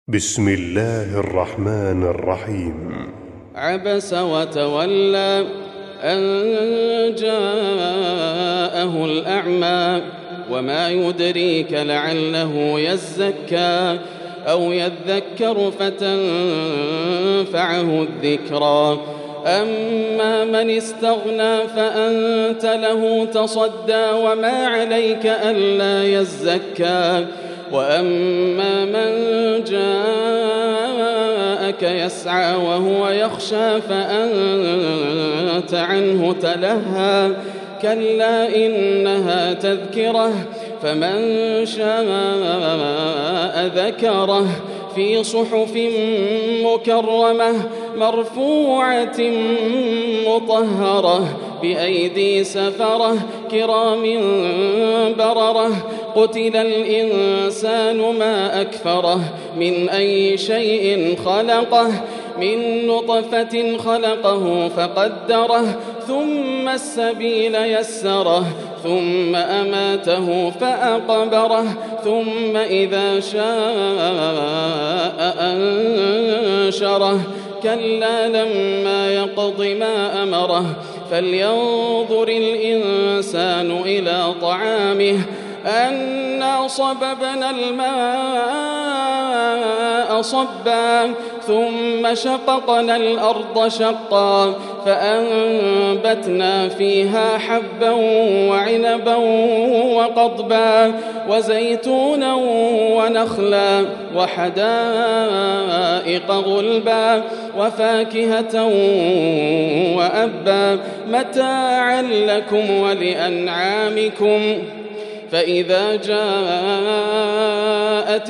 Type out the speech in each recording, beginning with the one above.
بسم الله الرحمن الرحيم. عبس وتولى أن جاءه الأعمى وما يدريك لعله يزكى أو يذكر فتنفعه الذكرى. أما من استغنى فأنت له تصدى وما عليك ألا يزكى. وأما من جاءك يسعى وهو يخشى فأنت عنه تلهى. كلا إنها تذكرة فمن شاء ذكره في صحف مكرمة مرفوعة مطهرة بأيدي سفرة كرام بررة. قتل الإنسان ما أكفره من أي شيء خلقه من نطفة خلقه فقدره ثم السبيل يسره ثم أماته فأقبره ثم إذا شاء أنشره. كلا لما يقض ما أمره فلينظر الإنسان إلى طعامه أنا صببنا الماء صبا ثم شققنا الأرض شقا فأنبتنا فيها حبا وعنبا وقضبا وزيتونا ونخلا وحدائق غلبا وفاكهة وأبا متاعا لكم ولأنعامكم. فإذا جاءت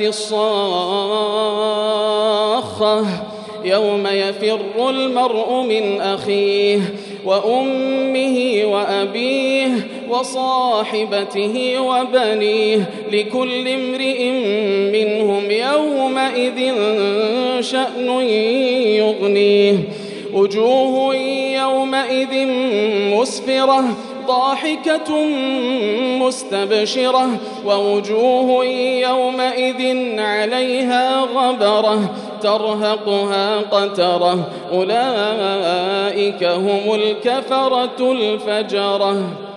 الصاخة يوم يفر المرء من أخيه وأمه وأبيه وصاحبته وبنيه لكل امرئ منهم يومئذ شأن يغنيه. وجوه يومئذ مسفرة ضاحكة مستبشرة ووجوه يومئذ عليها غبرة ترهقها قترة. أولئك هم الكفرة الفجرة.